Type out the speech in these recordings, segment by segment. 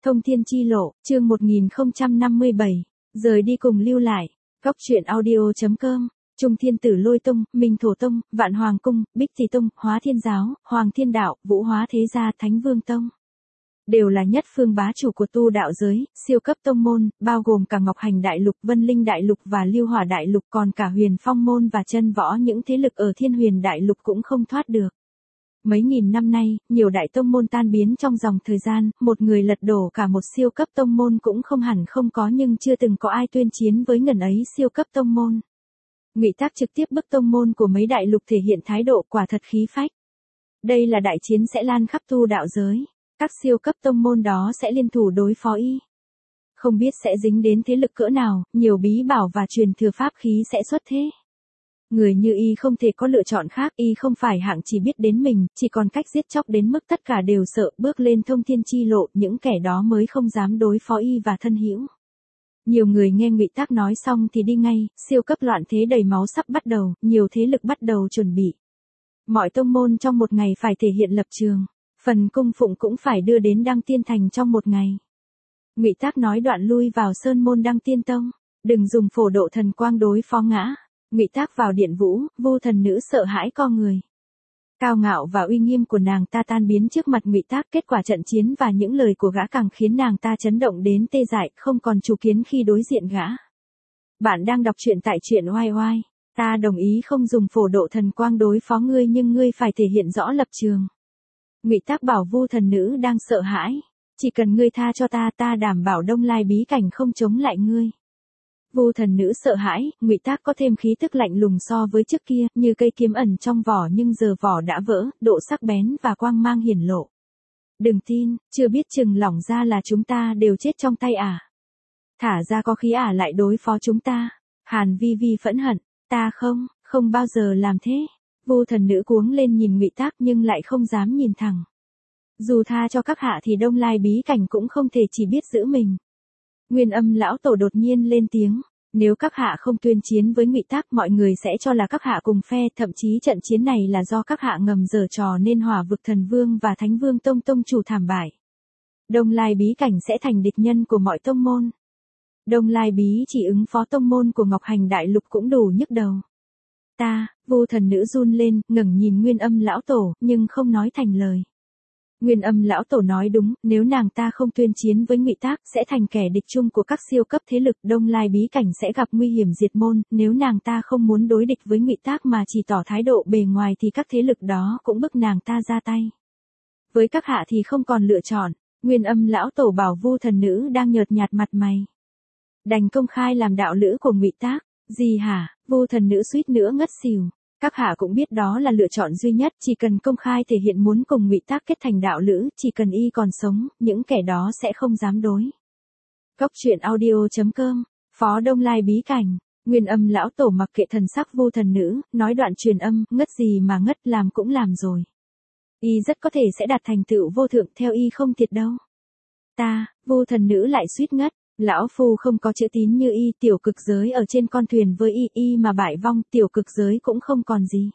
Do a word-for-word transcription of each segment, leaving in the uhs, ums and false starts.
Thông thiên chi lộ, chương một nghìn không trăm năm mươi bảy, rời đi cùng lưu lại. Góc truyện audio.com, Trung Thiên Tử Lôi Tông, Minh Thổ Tông, Vạn Hoàng Cung, Bích Thị Tông, Hóa Thiên Giáo, Hoàng Thiên Đạo, Vũ Hóa Thế Gia, Thánh Vương Tông. Đều là nhất phương bá chủ của tu đạo giới, siêu cấp tông môn, bao gồm cả Ngọc Hành Đại Lục, Vân Linh Đại Lục và Lưu Hỏa Đại Lục, còn cả Huyền Phong Môn và Chân Võ, những thế lực ở Thiên Huyền Đại Lục cũng không thoát được. Mấy nghìn năm nay, nhiều đại tông môn tan biến trong dòng thời gian, một người lật đổ cả một siêu cấp tông môn cũng không hẳn không có, nhưng chưa từng có ai tuyên chiến với ngần ấy siêu cấp tông môn. Ngụy Tác trực tiếp bức tông môn của mấy đại lục thể hiện thái độ quả thật khí phách. Đây là đại chiến sẽ lan khắp tu đạo giới. Các siêu cấp tông môn đó sẽ liên thủ đối phó y. Không biết sẽ dính đến thế lực cỡ nào, nhiều bí bảo và truyền thừa pháp khí sẽ xuất thế. Người như y không thể có lựa chọn khác, y không phải hạng chỉ biết đến mình, chỉ còn cách giết chóc đến mức tất cả đều sợ, bước lên thông thiên chi lộ, những kẻ đó mới không dám đối phó y và thân hữu. Nhiều người nghe Ngụy Tác nói xong thì đi ngay, siêu cấp loạn thế đầy máu sắp bắt đầu, nhiều thế lực bắt đầu chuẩn bị. Mọi tông môn trong một ngày phải thể hiện lập trường. Phần cung phụng cũng phải đưa đến Đăng Tiên Thành trong một ngày. Ngụy Tác nói đoạn lui vào sơn môn Đăng Tiên Tông, đừng dùng phổ độ thần quang đối phó ngã. Ngụy Tác vào điện vũ, Vu thần nữ sợ hãi co người. Cao ngạo và uy nghiêm của nàng ta tan biến trước mặt Ngụy Tác, kết quả trận chiến và những lời của gã càng khiến nàng ta chấn động đến tê dại, không còn chủ kiến khi đối diện gã. Bạn đang đọc truyện tại truyện oai oai. Ta đồng ý không dùng phổ độ thần quang đối phó ngươi, nhưng ngươi phải thể hiện rõ lập trường. Ngụy Tác bảo Vu thần nữ đang sợ hãi, chỉ cần ngươi tha cho ta, ta đảm bảo Đông Lai bí cảnh không chống lại ngươi. Vu thần nữ sợ hãi, Ngụy Tác có thêm khí tức lạnh lùng so với trước kia, như cây kiếm ẩn trong vỏ nhưng giờ vỏ đã vỡ, độ sắc bén và quang mang hiển lộ. Đừng tin, chưa biết chừng lỏng ra là chúng ta đều chết trong tay ả. Thả ra có khí ả lại đối phó chúng ta. Hàn Vi Vi phẫn hận, ta không, không bao giờ làm thế. Vu thần nữ cuống lên nhìn Ngụy Tác nhưng lại không dám nhìn thẳng. Dù tha cho các hạ thì Đông Lai bí cảnh cũng không thể chỉ biết giữ mình. Nguyên Âm lão tổ đột nhiên lên tiếng, nếu các hạ không tuyên chiến với Ngụy Tác, mọi người sẽ cho là các hạ cùng phe, thậm chí trận chiến này là do các hạ ngầm giở trò nên Hỏa Vực Thần Vương và Thánh Vương Tông tông chủ thảm bại. Đông Lai bí cảnh sẽ thành địch nhân của mọi tông môn. Đông Lai bí chỉ ứng phó tông môn của Ngọc Hành Đại Lục cũng đủ nhức đầu. Ta, Vu thần nữ run lên, ngẩng nhìn Nguyên Âm lão tổ, nhưng không nói thành lời. Nguyên Âm lão tổ nói đúng, nếu nàng ta không tuyên chiến với Ngụy Tác, sẽ thành kẻ địch chung của các siêu cấp thế lực, Đông Lai bí cảnh sẽ gặp nguy hiểm diệt môn, nếu nàng ta không muốn đối địch với Ngụy Tác mà chỉ tỏ thái độ bề ngoài thì các thế lực đó cũng bức nàng ta ra tay. Với các hạ thì không còn lựa chọn, Nguyên Âm lão tổ bảo Vu thần nữ đang nhợt nhạt mặt mày. Đành công khai làm đạo lữ của Ngụy Tác. Gì hả? Vu thần nữ suýt nữa ngất xỉu. Các hạ cũng biết đó là lựa chọn duy nhất, chỉ cần công khai thể hiện muốn cùng Ngụy Tác kết thành đạo lữ, chỉ cần y còn sống, những kẻ đó sẽ không dám đối. Góc truyện audio.com, Phó Đông Lai bí cảnh, Nguyên Âm lão tổ mặc kệ thần sắc Vu thần nữ, nói đoạn truyền âm, ngất gì mà ngất, làm cũng làm rồi. Y rất có thể sẽ đạt thành tựu vô thượng, theo y không thiệt đâu. Ta, Vu thần nữ lại suýt ngất. Lão phu không có chữ tín như y, tiểu cực giới ở trên con thuyền với y, y mà bại vong, tiểu cực giới cũng không còn gì.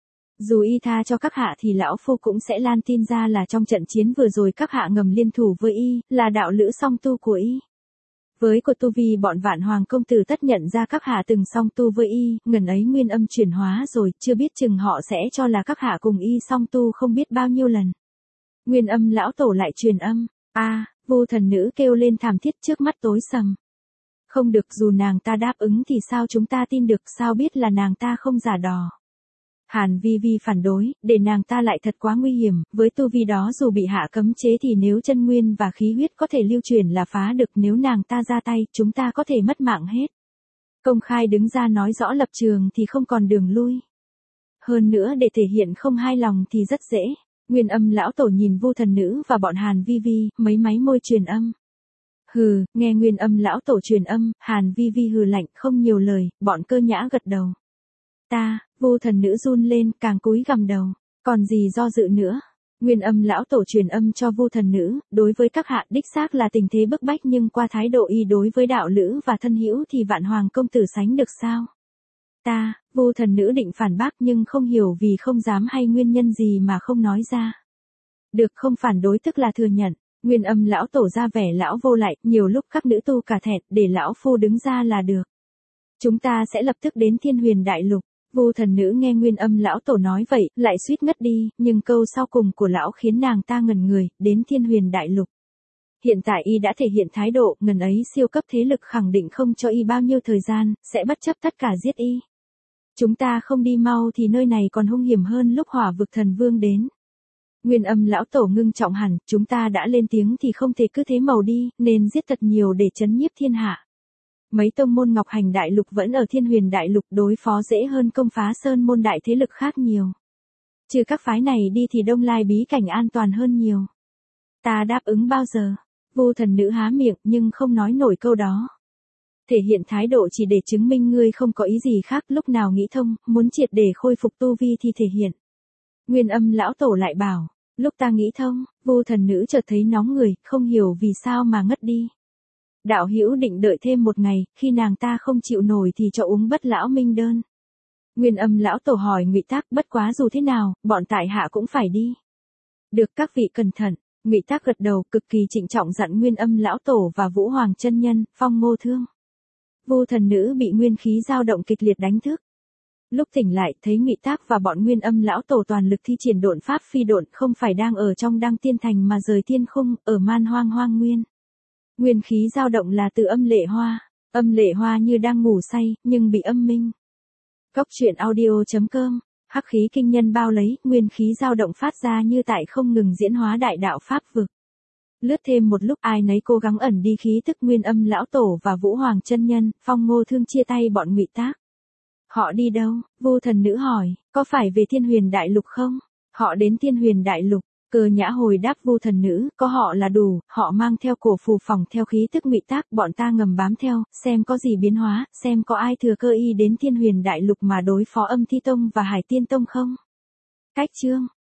Dù y tha cho các hạ thì lão phu cũng sẽ lan tin ra là trong trận chiến vừa rồi các hạ ngầm liên thủ với y, là đạo lữ song tu của y. Với của tu vi bọn Vạn Hoàng công tử tất nhận ra các hạ từng song tu với y, ngần ấy nguyên âm chuyển hóa rồi, chưa biết chừng họ sẽ cho là các hạ cùng y song tu không biết bao nhiêu lần. Nguyên Âm lão tổ lại truyền âm, a à, Vu thần nữ kêu lên thảm thiết, trước mắt tối sầm. Không được, dù nàng ta đáp ứng thì sao chúng ta tin được, sao biết là nàng ta không giả đò. Hàn Vi Vi phản đối, để nàng ta lại thật quá nguy hiểm, với tu vi đó dù bị hạ cấm chế thì nếu chân nguyên và khí huyết có thể lưu truyền là phá được, nếu nàng ta ra tay, chúng ta có thể mất mạng hết. Công khai đứng ra nói rõ lập trường thì không còn đường lui. Hơn nữa để thể hiện không hài lòng thì rất dễ. Nguyên Âm lão tổ nhìn Vu thần nữ và bọn Hàn Vi Vi, mấy máy môi truyền âm. Hừ, nghe Nguyên Âm lão tổ truyền âm, Hàn Vi Vi hừ lạnh, không nhiều lời, bọn Cơ Nhã gật đầu. Ta, Vu thần nữ run lên, càng cúi gằm đầu, còn gì do dự nữa. Nguyên Âm lão tổ truyền âm cho Vu thần nữ, đối với các hạ đích xác là tình thế bức bách, nhưng qua thái độ y đối với đạo lữ và thân hữu thì Vạn Hoàng công tử sánh được sao? Ta, Vu thần nữ định phản bác nhưng không hiểu vì không dám hay nguyên nhân gì mà không nói ra. Được, không phản đối tức là thừa nhận. Nguyên Âm lão tổ ra vẻ lão vô lại, nhiều lúc các nữ tu cả thẹn, để lão phu đứng ra là được. Chúng ta sẽ lập tức đến Thiên Huyền Đại Lục. Vu thần nữ nghe Nguyên Âm lão tổ nói vậy, lại suýt ngất đi, nhưng câu sau cùng của lão khiến nàng ta ngẩn người, đến Thiên Huyền Đại Lục. Hiện tại y đã thể hiện thái độ, ngần ấy siêu cấp thế lực khẳng định không cho y bao nhiêu thời gian, sẽ bất chấp tất cả giết y. Chúng ta không đi mau thì nơi này còn hung hiểm hơn lúc Hỏa Vực Thần Vương đến. Nguyên Âm lão tổ ngưng trọng hẳn, chúng ta đã lên tiếng thì không thể cứ thế màu đi, nên giết thật nhiều để chấn nhiếp thiên hạ. Mấy tông môn Ngọc Hành Đại Lục vẫn ở Thiên Huyền Đại Lục, đối phó dễ hơn công phá sơn môn đại thế lực khác nhiều. Trừ các phái này đi thì Đông Lai bí cảnh an toàn hơn nhiều. Ta đáp ứng bao giờ? Vu thần nữ há miệng nhưng không nói nổi câu đó. Thể hiện thái độ chỉ để chứng minh ngươi không có ý gì khác, lúc nào nghĩ thông, muốn triệt để khôi phục tu vi thì thể hiện. Nguyên Âm lão tổ lại bảo, lúc ta nghĩ thông, Vu thần nữ chợt thấy nóng người, không hiểu vì sao mà ngất đi. Đạo hữu định đợi thêm một ngày, khi nàng ta không chịu nổi thì cho uống Bất Lão Minh Đơn. Nguyên Âm lão tổ hỏi Ngụy Tác, bất quá dù thế nào, bọn tại hạ cũng phải đi. Được, các vị cẩn thận. Ngụy Tác gật đầu, cực kỳ trịnh trọng dặn Nguyên Âm lão tổ và Vũ Hoàng chân nhân, Phong Ngô Thương. Vu thần nữ bị nguyên khí dao động kịch liệt đánh thức. Lúc tỉnh lại, thấy Ngụy Tác và bọn Nguyên Âm lão tổ toàn lực thi triển độn pháp phi độn, không phải đang ở trong Đăng Tiên Thành mà rời thiên khung, ở Man Hoang Hoang Nguyên. Nguyên khí dao động là từ Âm Lệ Hoa, Âm Lệ Hoa như đang ngủ say, nhưng bị âm minh. Cốc truyện audio chấm com, hắc khí kinh nhân bao lấy, nguyên khí dao động phát ra như tại không ngừng diễn hóa đại đạo pháp vực. Lướt thêm một lúc, ai nấy cố gắng ẩn đi khí tức. Nguyên Âm lão tổ và Vũ Hoàng chân nhân, Phong Ngô Thương chia tay bọn Ngụy Tác. Họ đi đâu? Vu thần nữ hỏi, có phải về Thiên Huyền Đại Lục không? Họ đến Thiên Huyền Đại Lục. Cơ Nhã hồi đáp Vu thần nữ, có họ là đủ, họ mang theo cổ phù phòng theo khí tức Ngụy Tác, bọn ta ngầm bám theo, xem có gì biến hóa, xem có ai thừa cơ y đến Thiên Huyền Đại Lục mà đối phó Âm Thi Tông và Hải Tiên Tông không. Cách chương